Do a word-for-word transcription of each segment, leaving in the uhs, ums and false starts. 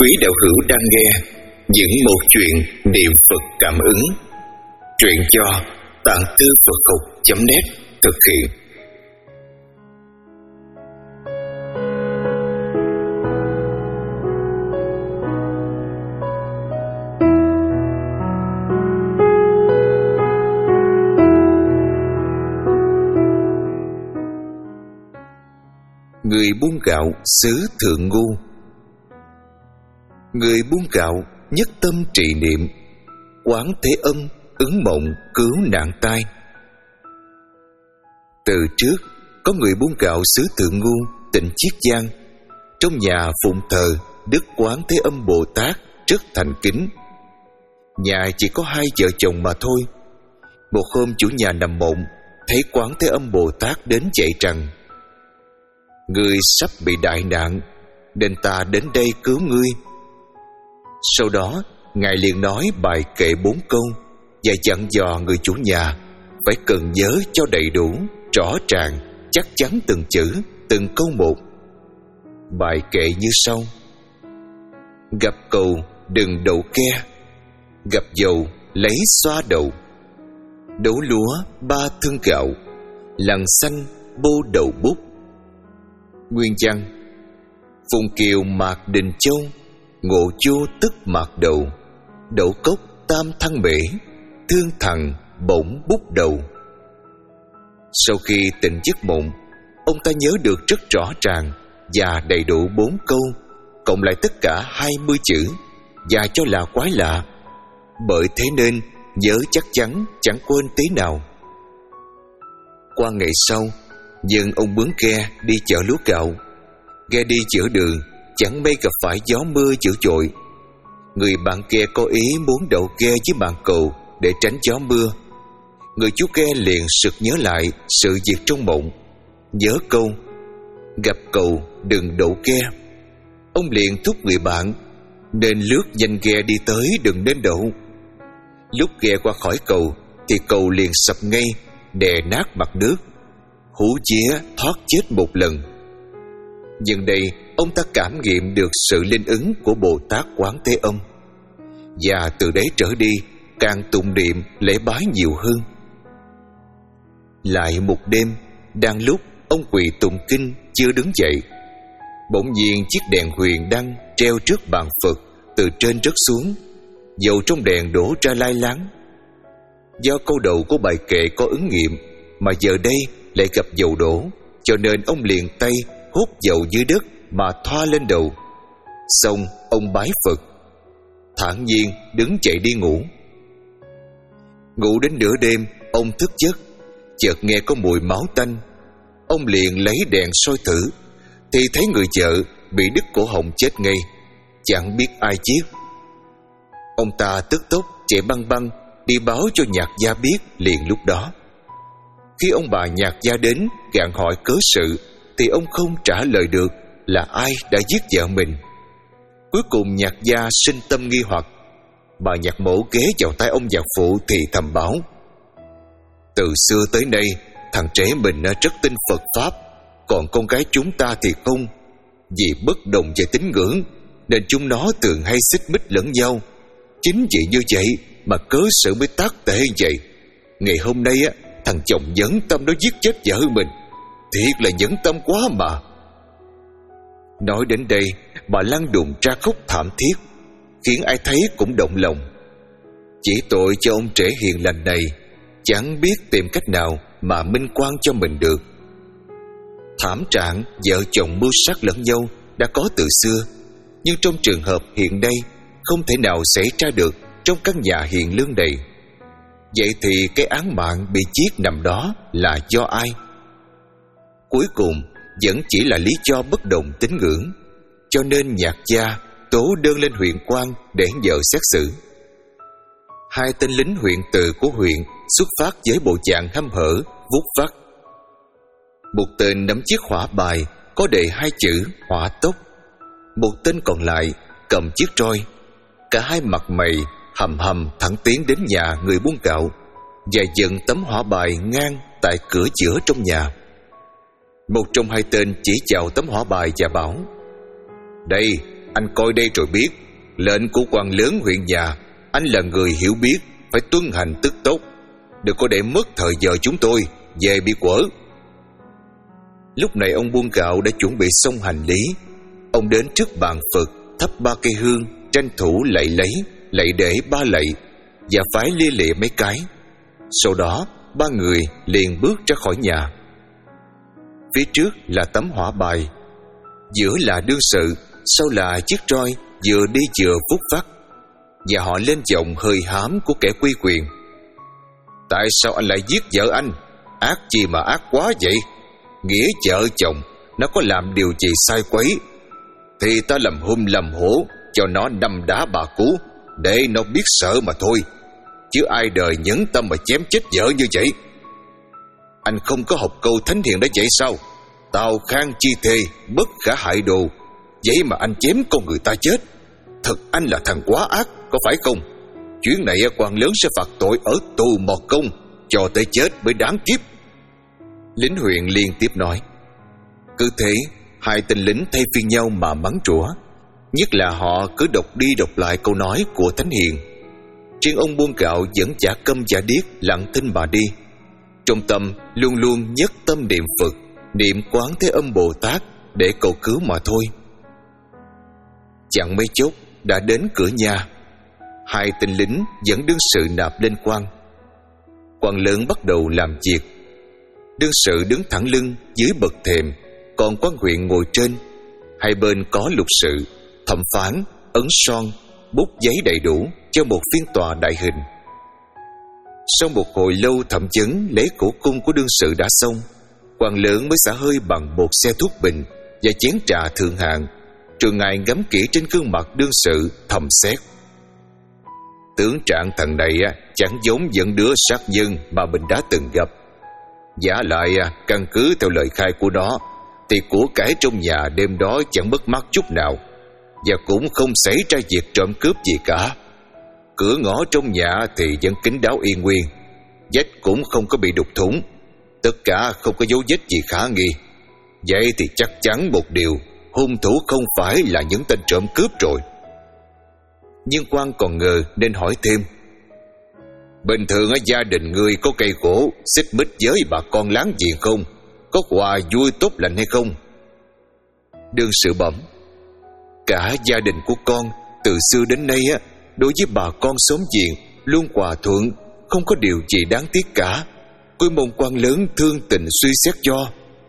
quý đạo hữu đang nghe những một chuyện niệm Phật cảm ứng. Truyện do tạng thư Phật học chấm net thực hiện. Người buôn gạo xứ Thượng Ngu. Người buôn gạo nhất tâm trì niệm, quán thế âm ứng mộng cứu nạn tai. Từ trước có người buôn gạo xứ Thượng Ngu, tỉnh Chiết Giang. Trong nhà phụng thờ Đức Quán Thế Âm Bồ Tát rất thành kính. Nhà chỉ có hai vợ chồng mà thôi. Một hôm chủ nhà nằm mộng, thấy Quán Thế Âm Bồ Tát đến dạy rằng: "Ngươi sắp bị đại nạn, nên ta đến đây cứu ngươi." Sau đó Ngài liền nói bài kệ bốn câu và dặn dò người chủ nhà phải cần nhớ cho đầy đủ, rõ ràng, chắc chắn từng chữ, từng câu một. Bài kệ như sau: "Gặp cầu đừng đậu ke, gặp dầu lấy xoa đầu, đổ lúa ba thưng gạo, lằn xanh bô đầu bút." Nguyên văn: Phùng kiều mạc đình châu, ngộ vô tức mạc đầu, đậu cốc tam thăng bể, thương thằng bổng bút đầu. Sau khi tỉnh giấc mộng, ông ta nhớ được rất rõ ràng và đầy đủ bốn câu, cộng lại tất cả hai mươi chữ, và cho là quái lạ. Bởi thế nên nhớ chắc chắn, chẳng quên tí nào. Qua ngày sau, nhưng ông bướng ghe đi chợ lúa gạo. Ghe đi giữa đường, chẳng may gặp phải gió mưa dữ dội. Người bạn ghe có ý muốn đậu ghe với bạn cầu để tránh gió mưa. Người chú ghe liền sực nhớ lại sự việc trong mộng, nhớ câu "Gặp cầu đừng đậu ghe." Ông liền thúc người bạn nên lướt nhanh ghe đi tới đừng nên đậu. Lúc ghe qua khỏi cầu thì cầu liền sập ngay, đè nát mặt nước. Hú vía thoát chết một lần. Nhưng đây ông ta cảm nghiệm được sự linh ứng của Bồ Tát Quán Thế Âm, và từ đấy trở đi càng tụng niệm lễ bái nhiều hơn. Lại một đêm, đang lúc ông quỳ tụng kinh chưa đứng dậy, bỗng nhiên chiếc đèn huyền đăng treo trước bàn Phật từ trên rớt xuống, dầu trong đèn đổ ra lai láng. Do câu đầu của bài kệ có ứng nghiệm, mà giờ đây lại gặp dầu đổ, cho nên ông liền tay hút dầu dưới đất mà thoa lên đầu. Xong ông bái Phật, thản nhiên đứng dậy đi ngủ. Ngủ đến nửa đêm, ông thức giấc, chợt nghe có mùi máu tanh. Ông liền lấy đèn soi thử, thì thấy người vợ bị đứt cổ họng chết ngay, chẳng biết ai giết. Ông ta tức tốc chạy băng băng đi báo cho Nhạc gia biết liền lúc đó. Khi ông bà Nhạc gia đến gạn hỏi cớ sự, thì ông không trả lời được là ai đã giết vợ mình. Cuối cùng Nhạc gia sinh tâm nghi hoặc. Bà Nhạc mẫu ghé vào tai ông Nhạc phụ thì thầm bảo: "Từ xưa tới nay, thằng trẻ mình rất tin Phật Pháp, còn con gái chúng ta thì không. Vì bất đồng về tín ngưỡng nên chúng nó thường hay xích mích lẫn nhau. Chính vì như vậy mà cớ sự mới tác tệ vậy. Ngày hôm nay á, thằng chồng nhẫn tâm nó giết chết vợ mình. Thiệt là nhẫn tâm quá mà." Nói đến đây, bà lăn đùng ra khóc thảm thiết, khiến ai thấy cũng động lòng. Chỉ tội cho ông trẻ hiền lành này chẳng biết tìm cách nào mà minh oan cho mình được. Thảm trạng vợ chồng mưu sát lẫn nhau đã có từ xưa, nhưng trong trường hợp hiện nay không thể nào xảy ra được trong căn nhà hiền lương này. Vậy thì cái án mạng bị giết nằm đó là do ai? Cuối cùng vẫn chỉ là lý do bất đồng tín ngưỡng, cho nên Nhạc gia tố đơn lên huyện quan để nhờ xét xử. Hai tên lính huyện từ của huyện xuất phát với bộ dạng hăm hở, vuốt vắt. Một tên nắm chiếc hỏa bài có đề hai chữ hỏa tốc, một tên còn lại cầm chiếc roi. Cả hai mặt mày hầm hầm thẳng tiến đến nhà người buôn gạo và dựng tấm hỏa bài ngang tại cửa giữa trong nhà. Một trong hai tên chỉ chào tấm hỏa bài và bảo: "Đây, anh coi đây rồi biết. Lệnh của quan lớn huyện nhà, anh là người hiểu biết, phải tuân hành tức tốc. Đừng có để mất thời giờ chúng tôi, về bị quở. Lúc này ông buôn gạo đã chuẩn bị xong hành lý. Ông đến trước bàn Phật, thắp ba cây hương, tranh thủ lạy lấy, lạy để ba lạy và phái lia lịa mấy cái. Sau đó ba người liền bước ra khỏi nhà. Phía trước là tấm hỏa bài, giữa là đương sự, sau là chiếc roi vừa đi vừa phút vắt, và họ lên giọng hơi hám của kẻ quy quyền. Tại sao anh lại giết vợ anh? Ác chi mà ác quá vậy? Nghĩa vợ chồng nó có làm điều gì sai quấy thì ta làm hum làm hổ cho nó đâm đá bà cú, để nó biết sợ mà thôi. Chứ ai đời nhẫn tâm mà chém chết vợ như vậy. Anh không có học câu thánh hiền đã vậy sao? Tào khang chi thề, bất khả hại đồ. Vậy mà anh chém con người ta chết. Thật anh là thằng quá ác, có phải không? Chuyến này quan lớn sẽ phạt tội ở tù mọt công, cho tới chết mới đáng kiếp. Lính huyện liên tiếp nói. Cứ thế hai tên lính thay phiên nhau mà mắng rủa. Nhất là họ cứ đọc đi đọc lại câu nói của thánh hiền. Riêng ông buôn gạo vẫn chả câm chả điếc, lặng thinh mà đi. Trong tâm luôn luôn nhất tâm niệm Phật, niệm Quán Thế Âm Bồ Tát để cầu cứu mà thôi. Chẳng mấy chốc đã đến cửa nhà. Hai tên lính dẫn đương sự nạp lên quan. Quan lớn bắt đầu làm việc. Đương sự đứng thẳng lưng dưới bậc thềm, còn quan huyện ngồi trên. Hai bên có lục sự, thẩm phán, ấn son, bút giấy đầy đủ cho một phiên tòa đại hình. Sau một hồi lâu thẩm vấn lễ cổ cung của đương sự đã xong, quan lớn mới xả hơi bằng một xe thuốc bình và chén trà thượng hạng, rồi ngài ngắm kỹ trên gương mặt đương sự thầm xét. Tướng trạng thằng này chẳng giống những đứa sát nhân mà mình đã từng gặp. Giả lại căn cứ theo lời khai của nó thì của cải trong nhà đêm đó chẳng mất mát chút nào, và cũng không xảy ra việc trộm cướp gì cả. Cửa ngõ trong nhà thì vẫn kín đáo yên nguyên, vách cũng không có bị đục thủng, tất cả không có dấu vết gì khả nghi. Vậy thì chắc chắn một điều, hung thủ không phải là những tên trộm cướp rồi. Nhưng quan còn ngờ nên hỏi thêm. Bình thường ở gia đình ngươi có cây gỗ xích mích với bà con láng giềng không? Có quà vui tốt lành hay không? Đương sự bẩm. Cả gia đình của con từ xưa đến nay á, đối với bà con xóm giềng luôn hòa thuận, không có điều gì đáng tiếc cả. Tôi mong quan lớn thương tình suy xét cho.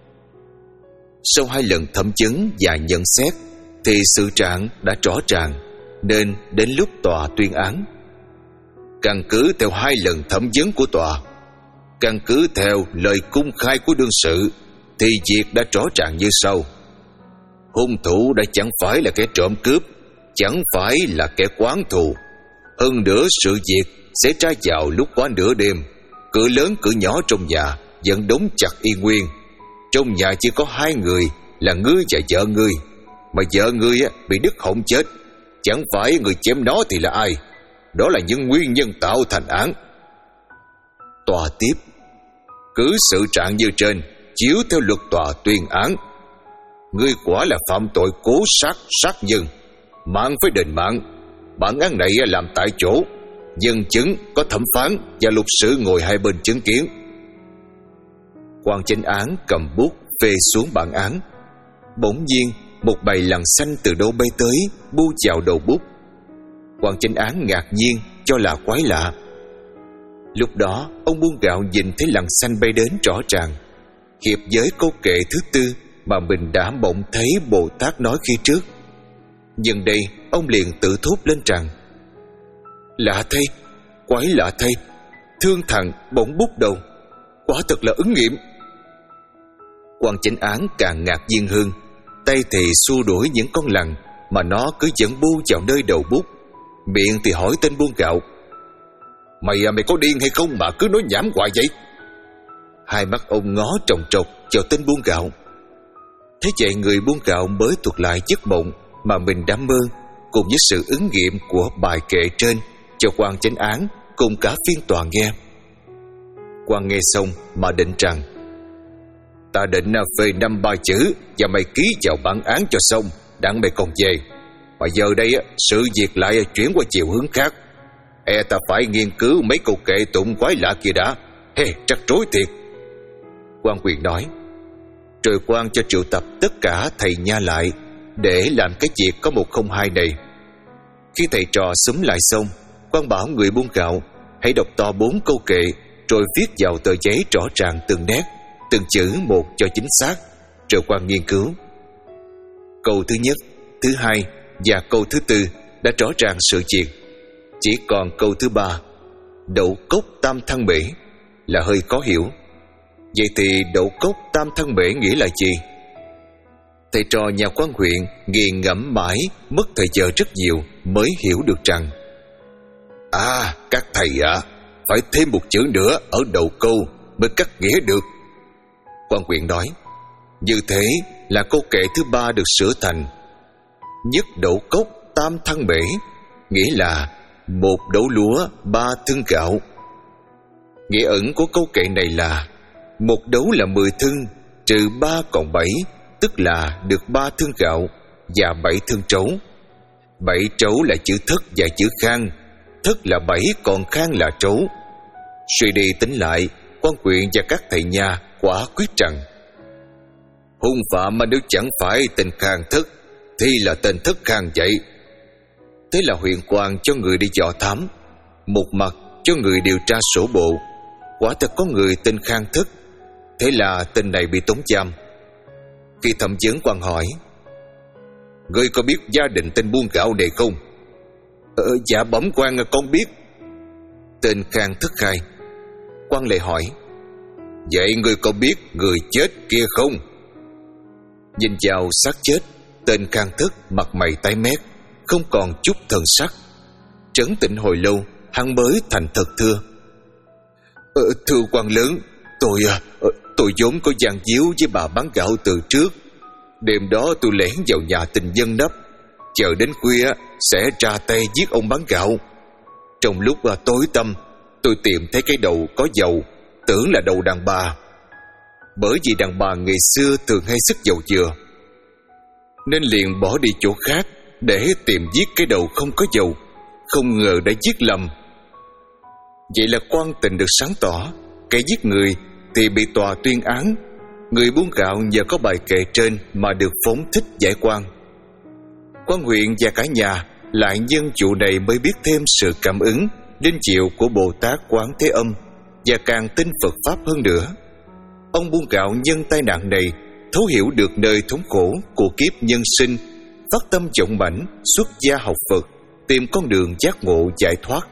Sau hai lần thẩm vấn và nhận xét thì sự trạng đã rõ ràng, nên đến lúc tòa tuyên án. Căn cứ theo hai lần thẩm vấn của tòa, căn cứ theo lời cung khai của đương sự, thì việc đã rõ ràng như sau. Hung thủ đã chẳng phải là kẻ trộm cướp, chẳng phải là kẻ quán thù. Hơn nữa sự việc xảy ra vào lúc quá nửa đêm, cửa lớn cửa nhỏ trong nhà vẫn đóng chặt y nguyên. Trong nhà chỉ có hai người là ngươi và vợ ngươi, mà vợ ngươi bị đứt họng chết. Chẳng phải người chém nó thì là ai? Đó là những nguyên nhân tạo thành án. Tòa tiếp. Cứ sự trạng như trên, chiếu theo luật tòa tuyên án. Ngươi quả là phạm tội cố sát, sát nhân, mạng phải đền mạng. Bản án này làm tại chỗ, nhân chứng có thẩm phán và luật sư ngồi hai bên chứng kiến. Quan chánh án cầm bút phê xuống bản án. Bỗng nhiên một bầy lằn xanh từ đâu bay tới, bu vào đầu bút. Quan chánh án ngạc nhiên cho là quái lạ. Lúc đó ông buôn gạo nhìn thấy lằn xanh bay đến rõ ràng, hiệp với câu kệ thứ tư mà mình đã mộng thấy Bồ Tát nói khi trước. Nhưng đây ông liền tự thốt lên rằng: lạ thay, quái lạ thay, thương thằng bỗng bút đầu, quả thật là ứng nghiệm. Quan chánh án càng ngạc nhiên hơn, tay thì xua đuổi những con lằn mà nó cứ dẫn bu vào nơi đầu bút, miệng thì hỏi tên buôn gạo: Mày à, mày có điên hay không mà cứ nói nhảm hoài vậy? Hai mắt ông ngó trồng trọc vào tên buôn gạo. Thế vậy người buôn gạo mới thuật lại giấc mộng mà mình đã mơ, cùng với sự ứng nghiệm của bài kệ trên cho quan chánh án cùng cả phiên tòa nghe. Quan nghe xong mà định rằng: ta định phê năm ba chữ và mày ký vào bản án cho xong, đặng mày còn về. Mà giờ đây sự việc lại chuyển qua chiều hướng khác. E ta phải nghiên cứu mấy câu kệ tụng quái lạ kia đã. Hê, trắc rối thiệt. Quan Quyền nói. Rồi quan cho triệu tập tất cả thầy nha lại để làm cái việc có một không hai này. Khi thầy trò xúm lại xong, quan bảo người buôn gạo hãy đọc to bốn câu kệ, rồi viết vào tờ giấy rõ ràng từng nét, từng chữ một cho chính xác. Rồi quan nghiên cứu. Câu thứ nhất, thứ hai và câu thứ tư đã rõ ràng sự việc. Chỉ còn câu thứ ba, đậu cốc tam thăng bể, là hơi khó hiểu. Vậy thì đậu cốc tam thăng bể nghĩa là gì? Thầy trò nhà quan huyện nghiền ngẫm mãi, mất thời giờ rất nhiều mới hiểu được rằng, à, các thầy ạ, à, phải thêm một chữ nữa ở đầu câu mới cắt nghĩa được. Quan huyện nói. Như thế là câu kệ thứ ba được sửa thành nhất đậu cốc tam thăng bể, nghĩa là một đấu lúa ba thưng gạo. Nghĩa ẩn của câu kệ này là một đấu là mười thưng, trừ ba còn bảy, tức là được ba thưng gạo và bảy thưng trấu. Bảy trấu là chữ thất và chữ khang, thất là bảy còn khang là trấu. Suy đi tính lại, quan huyện và các thầy nhà quả quyết rằng hung phạm mà nếu chẳng phải tên khang thất thì là tên thất khang vậy. Thế là huyện quan cho người đi dò thám, một mặt cho người điều tra sổ bộ. Quả thật có người tên khang thất. Thế là tên này bị tống giam. Khi thẩm vấn, quan hỏi: Ngươi có biết gia đình tên buôn gạo này không? Ờ, dạ bẩm quan, con biết. Tên khang thất khai. Quan lại hỏi: Vậy ngươi có biết người chết kia không? Nhìn vào xác chết, tên khang thất mặt mày tái mét, không còn chút thần sắc. Trấn tĩnh hồi lâu, hắn mới thành thật thưa: ờ, Thưa quan lớn, tôi ờ, tôi vốn có gian díu với bà bán gạo từ trước. Đêm đó tôi lẻn vào nhà tình dân nấp, chờ đến khuya sẽ ra tay giết ông bán gạo. Trong lúc tối tăm, tôi tìm thấy cái đầu có dầu, tưởng là đầu đàn bà. Bởi vì đàn bà ngày xưa thường hay sức dầu dừa, nên liền bỏ đi chỗ khác để tìm giết cái đầu không có dầu. Không ngờ đã giết lầm. Vậy là quan tình được sáng tỏ. Kẻ giết người thì bị tòa tuyên án. Người buôn gạo nhờ có bài kệ trên mà được phóng thích giải quan. Quan huyện và cả nhà lại nhân vụ này mới biết thêm sự cảm ứng linh diệu của Bồ Tát Quán Thế Âm, và càng tin Phật Pháp hơn nữa. Ông buôn gạo nhân tai nạn này thấu hiểu được nơi thống khổ của kiếp nhân sinh, phát tâm vọng mãnh xuất gia học Phật, tìm con đường giác ngộ giải thoát.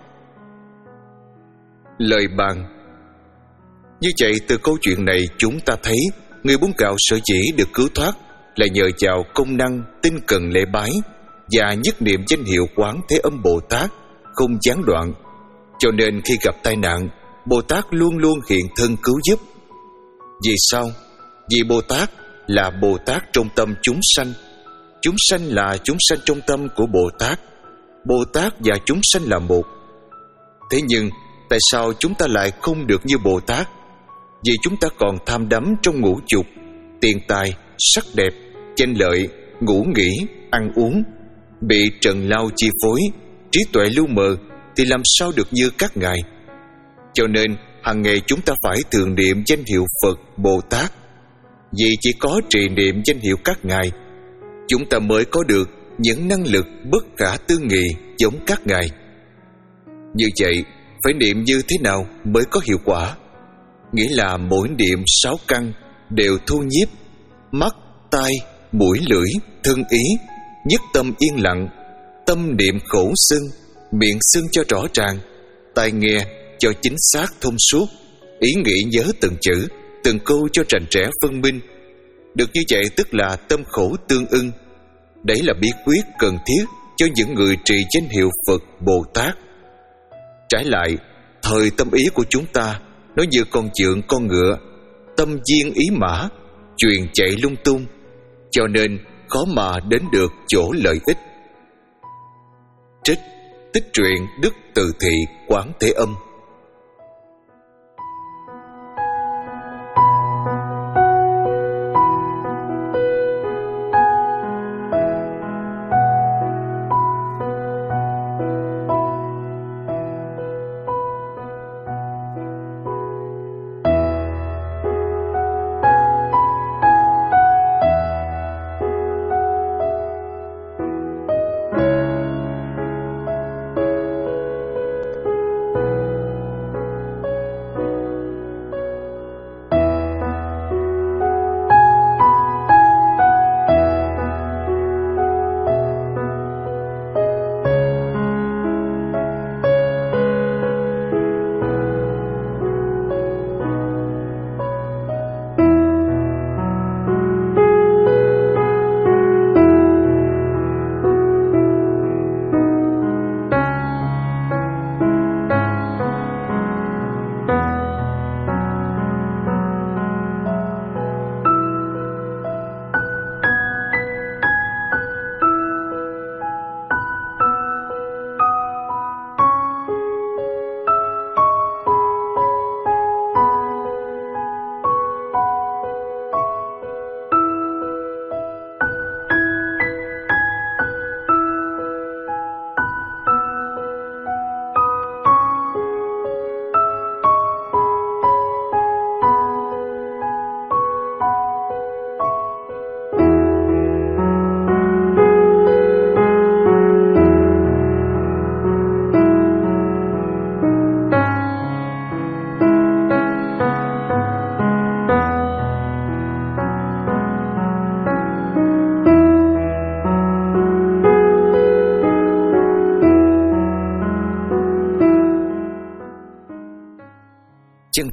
Lời bàn. Như vậy, từ câu chuyện này chúng ta thấy người buôn gạo sở dĩ được cứu thoát là nhờ vào công năng tinh cần lễ bái và nhất niệm danh hiệu Quán Thế Âm Bồ Tát không gián đoạn. Cho nên khi gặp tai nạn, Bồ Tát luôn luôn hiện thân cứu giúp. Vì sao? Vì Bồ Tát là Bồ Tát trong tâm chúng sanh. Chúng sanh là chúng sanh trong tâm của Bồ Tát. Bồ Tát và chúng sanh là một. Thế nhưng tại sao chúng ta lại không được như Bồ Tát? Vì chúng ta còn tham đắm trong ngũ dục, tiền tài, sắc đẹp, danh lợi, ngủ nghỉ, ăn uống, bị trần lao chi phối, trí tuệ lu mờ, thì làm sao được như các ngài? Cho nên hàng ngày chúng ta phải thường niệm danh hiệu Phật Bồ Tát. Vì chỉ có trì niệm danh hiệu các ngài, chúng ta mới có được những năng lực bất khả tư nghị giống các ngài. Như vậy, phải niệm như thế nào mới có hiệu quả? Nghĩa là mỗi niệm sáu căn đều thu nhiếp mắt, tai, mũi, lưỡi, thân ý, nhất tâm yên lặng, tâm niệm khổ xưng, miệng xưng cho rõ ràng, tai nghe cho chính xác thông suốt, ý nghĩ nhớ từng chữ, từng câu cho rành rẽ phân minh. Được như vậy tức là tâm khổ tương ưng. Đấy là bí quyết cần thiết cho những người trì danh hiệu Phật Bồ Tát. Trái lại, thời tâm ý của chúng ta nó như con chượng con ngựa, tâm viên ý mã, truyền chạy lung tung, cho nên khó mà đến được chỗ lợi ích. Trích Tích truyện Đức Từ Thị Quán Thế Âm.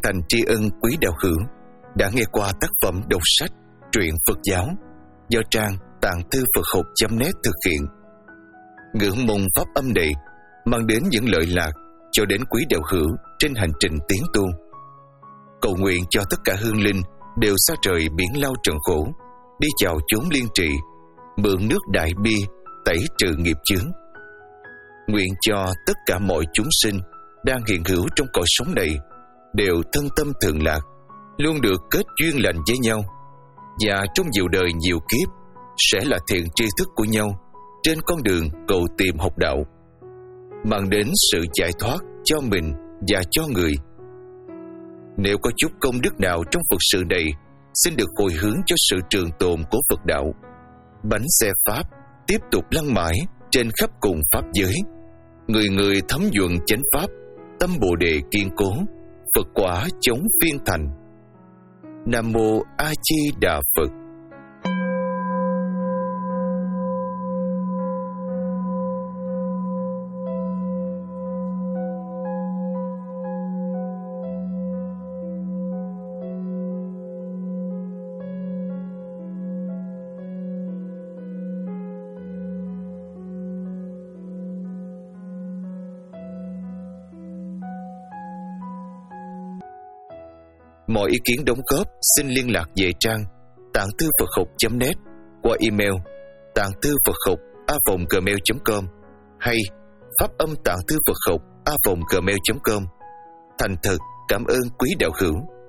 thành tri ân quý đạo hữu đã nghe qua tác phẩm đọc sách truyện Phật giáo do trang Tạng Thư Phật Học chấm net thực hiện. Ngưỡng mong pháp âm này mang đến những lợi lạc cho đến quý đạo hữu trên hành trình tiến tu. Cầu nguyện cho tất cả hương linh đều xa trời biển lao trần khổ, đi chào chốn liên trị, mượn nước đại bi tẩy trừ nghiệp chướng. Nguyện cho tất cả mọi chúng sinh đang hiện hữu trong cõi sống này đều thân tâm thường lạc, luôn được kết duyên lành với nhau, và trong nhiều đời nhiều kiếp sẽ là thiện tri thức của nhau trên con đường cầu tìm học đạo, mang đến sự giải thoát cho mình và cho người. Nếu có chút công đức nào trong Phật sự này, xin được hồi hướng cho sự trường tồn của Phật đạo. Bánh xe Pháp tiếp tục lăn mãi trên khắp cùng Pháp giới. Người người thấm nhuận chánh Pháp, tâm Bồ Đề kiên cố, Phật quả chống phiên thành. Nam Mô A Di Đà Phật. Mọi ý kiến đóng góp xin liên lạc về trang tạng thư phật học chấm net qua email tạng thư phật học a vòng gmail chấm com hay pháp âm tạng thư phật học a vòng gmail chấm com. Thành thật cảm ơn quý đạo hữu.